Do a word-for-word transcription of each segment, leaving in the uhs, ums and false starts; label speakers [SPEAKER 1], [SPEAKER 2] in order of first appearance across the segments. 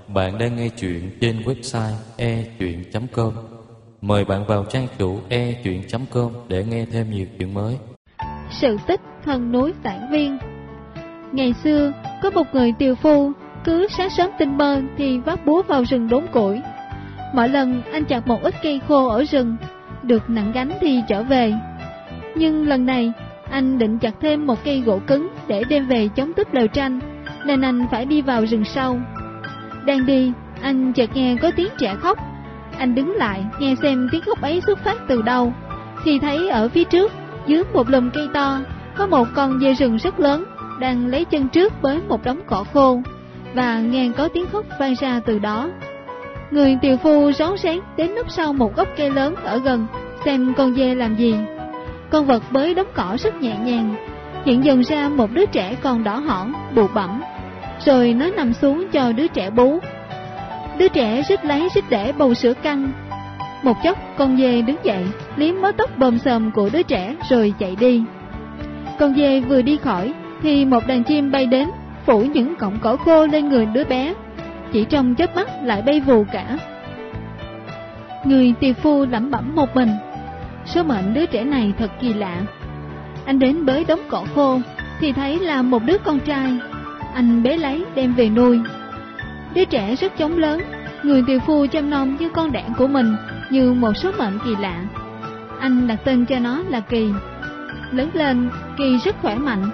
[SPEAKER 1] Bạn đang nghe chuyện trên website e chuyện chấm com. Mời bạn vào trang chủ e chuyện chấm com để nghe thêm nhiều chuyện mới.
[SPEAKER 2] Sự tích thần núi Tản Viên. Ngày xưa, có một người tiều phu, cứ sáng sớm tinh mơ thì vác búa vào rừng đốn củi. Mỗi lần anh chặt một ít cây khô ở rừng, được nặng gánh thì trở về. Nhưng lần này, anh định chặt thêm một cây gỗ cứng để đem về chống túp lều tranh, nên anh phải đi vào rừng sâu. Đang đi, anh chợt nghe có tiếng trẻ khóc. Anh đứng lại nghe xem tiếng khóc ấy xuất phát từ đâu, thì thấy ở phía trước, dưới một lùm cây to, có một con dê rừng rất lớn đang lấy chân trước với một đống cỏ khô, và nghe có tiếng khóc vang ra từ đó. Người tiều phu rón rén đến núp sau một gốc cây lớn ở gần xem con dê làm gì. Con vật bới đống cỏ rất nhẹ nhàng, hiện dần ra một đứa trẻ còn đỏ hỏn, bụ bẫm, rồi nó nằm xuống cho đứa trẻ bú. Đứa trẻ rít lấy rít để bầu sữa căng. Một chốc con dê đứng dậy, liếm mớ tóc bồm xồm của đứa trẻ rồi chạy đi. Con dê vừa đi khỏi thì một đàn chim bay đến, phủ những cọng cỏ khô lên người đứa bé, chỉ trong chớp mắt lại bay vù cả. Người tiều phu lẩm bẩm một mình, số mệnh đứa trẻ này thật kỳ lạ. Anh đến bới đống cỏ khô thì thấy là một đứa con trai. Anh bế lấy đem về nuôi. Đứa trẻ rất chóng lớn, người tiều phu chăm nom như con đẻ của mình, như một số mệnh kỳ lạ. Anh đặt tên cho nó là Kỳ. Lớn lên, Kỳ rất khỏe mạnh.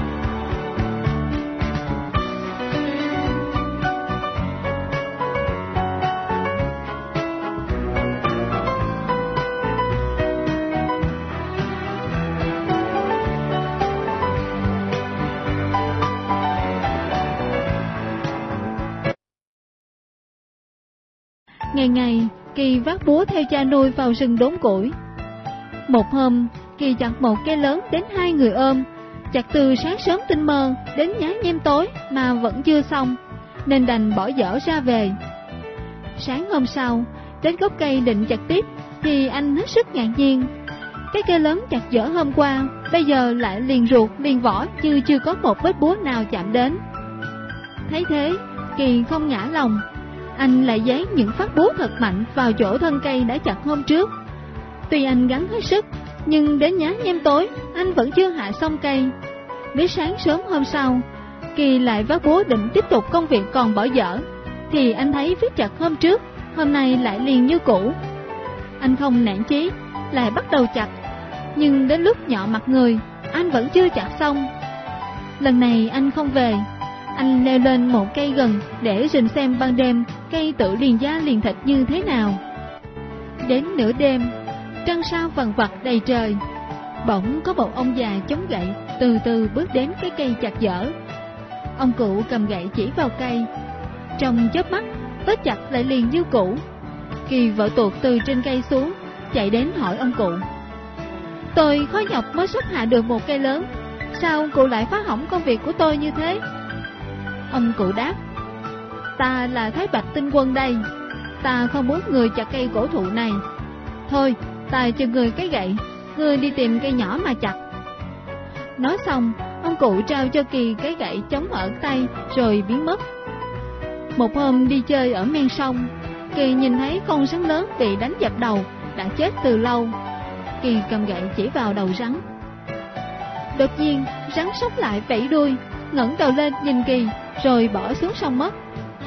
[SPEAKER 2] Ngày ngày, Kỳ vác búa theo cha nuôi vào rừng đốn củi. Một hôm, Kỳ chặt một cây lớn đến hai người ôm, chặt từ sáng sớm tinh mơ đến nhá nhem tối mà vẫn chưa xong, nên đành bỏ dở ra về. Sáng hôm sau, đến gốc cây định chặt tiếp thì anh hết sức ngạc nhiên. Cái cây lớn chặt dở hôm qua, bây giờ lại liền ruột liền vỏ như chưa có một vết búa nào chạm đến. Thấy thế, Kỳ không ngã lòng. Anh lại giáng những phát búa thật mạnh vào chỗ thân cây đã chặt hôm trước. Tuy anh gắng hết sức, nhưng đến nhá nhem tối, anh vẫn chưa hạ xong cây. Đến sáng sớm hôm sau, Kỳ lại vác búa định tiếp tục công việc còn bỏ dở, thì anh thấy vết chặt hôm trước, hôm nay lại liền như cũ. Anh không nản chí, lại bắt đầu chặt, nhưng đến lúc nhọ mặt người, anh vẫn chưa chặt xong. Lần này anh không về. Anh leo lên một cây gần để rình xem ban đêm cây tự liền da liền thịt như thế nào. Đến nửa đêm, trăng sao vằn vặt đầy trời, bỗng có một ông già chống gậy từ từ bước đến cái cây chặt dở. Ông cụ cầm gậy chỉ vào cây. Trong chớp mắt, vết chặt lại liền như cũ. Kỳ vợ tuột từ trên cây xuống, chạy đến hỏi ông cụ: "Tôi khó nhọc mới sắp hạ được một cây lớn, sao cụ lại phá hỏng công việc của tôi như thế?" Ông cụ đáp: "Ta là Thái Bạch Tinh Quân đây, ta không muốn người chặt cây cổ thụ này. Thôi, ta cho người cái gậy, người đi tìm cây nhỏ mà chặt." Nói xong, ông cụ trao cho Kỳ cái gậy chống ở tay rồi biến mất. Một hôm đi chơi ở men sông, Kỳ nhìn thấy con rắn lớn bị đánh dập đầu, đã chết từ lâu. Kỳ cầm gậy chỉ vào đầu rắn. Đột nhiên, rắn sốc lại vẫy đuôi, ngẩng đầu lên nhìn Kỳ, rồi bỏ xuống sông mất.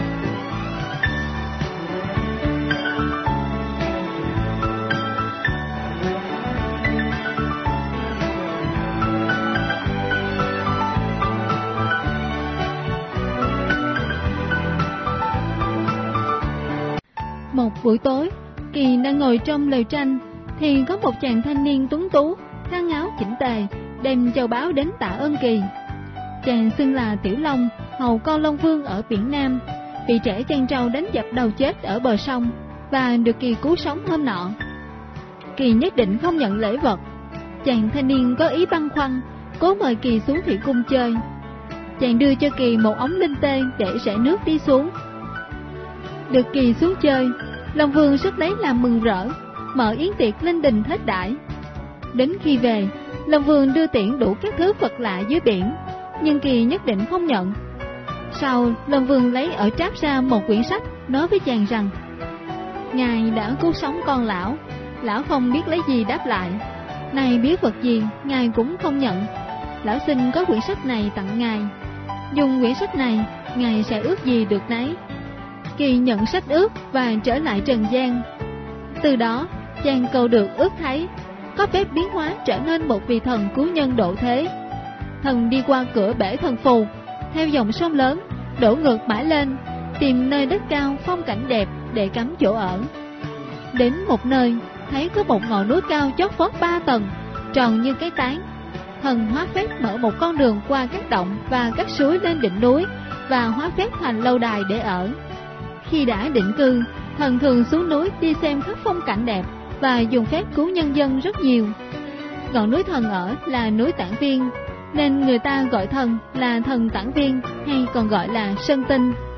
[SPEAKER 2] Một buổi tối, Kỳ đang ngồi trong lều tranh, thì có một chàng thanh niên tuấn tú, khăn áo chỉnh tề, đem châu báu đến tạ ơn Kỳ. Chàng xưng là Tiểu Long, hầu con Long Vương ở biển Nam, bị trẻ chăn trâu đánh dập đầu chết ở bờ sông, và được Kỳ cứu sống hôm nọ. Kỳ nhất định không nhận lễ vật. Chàng thanh niên có ý băn khoăn, cố mời Kỳ xuống thủy cung chơi. Chàng đưa cho Kỳ một ống linh tê để rẽ nước đi xuống. Được Kỳ xuống chơi, Long Vương rất lấy làm mừng rỡ, mở yến tiệc linh đình hết đãi. Đến khi về, Long Vương đưa tiễn đủ các thứ vật lạ dưới biển, nhưng Kỳ nhất định không nhận. Sau, Lâm Vương lấy ở tráp ra một quyển sách, nói với chàng rằng: Ngài đã cứu sống con lão. Lão không biết lấy gì đáp lại. Này biết vật gì, ngài cũng không nhận. Lão xin có quyển sách này tặng ngài. Dùng quyển sách này, ngài sẽ ước gì được nấy. Kỳ nhận sách ước và trở lại trần gian. Từ đó, chàng cầu được ước thấy, có phép biến hóa trở nên một vị thần cứu nhân độ thế. Thần đi qua cửa bể thần phù, theo dòng sông lớn, đổ ngược mãi lên, tìm nơi đất cao phong cảnh đẹp để cắm chỗ ở. Đến một nơi, thấy có một ngọn núi cao chót vót ba tầng, tròn như cái tán. Thần hóa phép mở một con đường qua các động và các suối lên đỉnh núi, và hóa phép thành lâu đài để ở. Khi đã định cư, thần thường xuống núi đi xem các phong cảnh đẹp và dùng phép cứu nhân dân rất nhiều. Ngọn núi thần ở là núi Tản Viên, nên người ta gọi thần là thần Tản Viên, hay còn gọi là Sơn Tinh.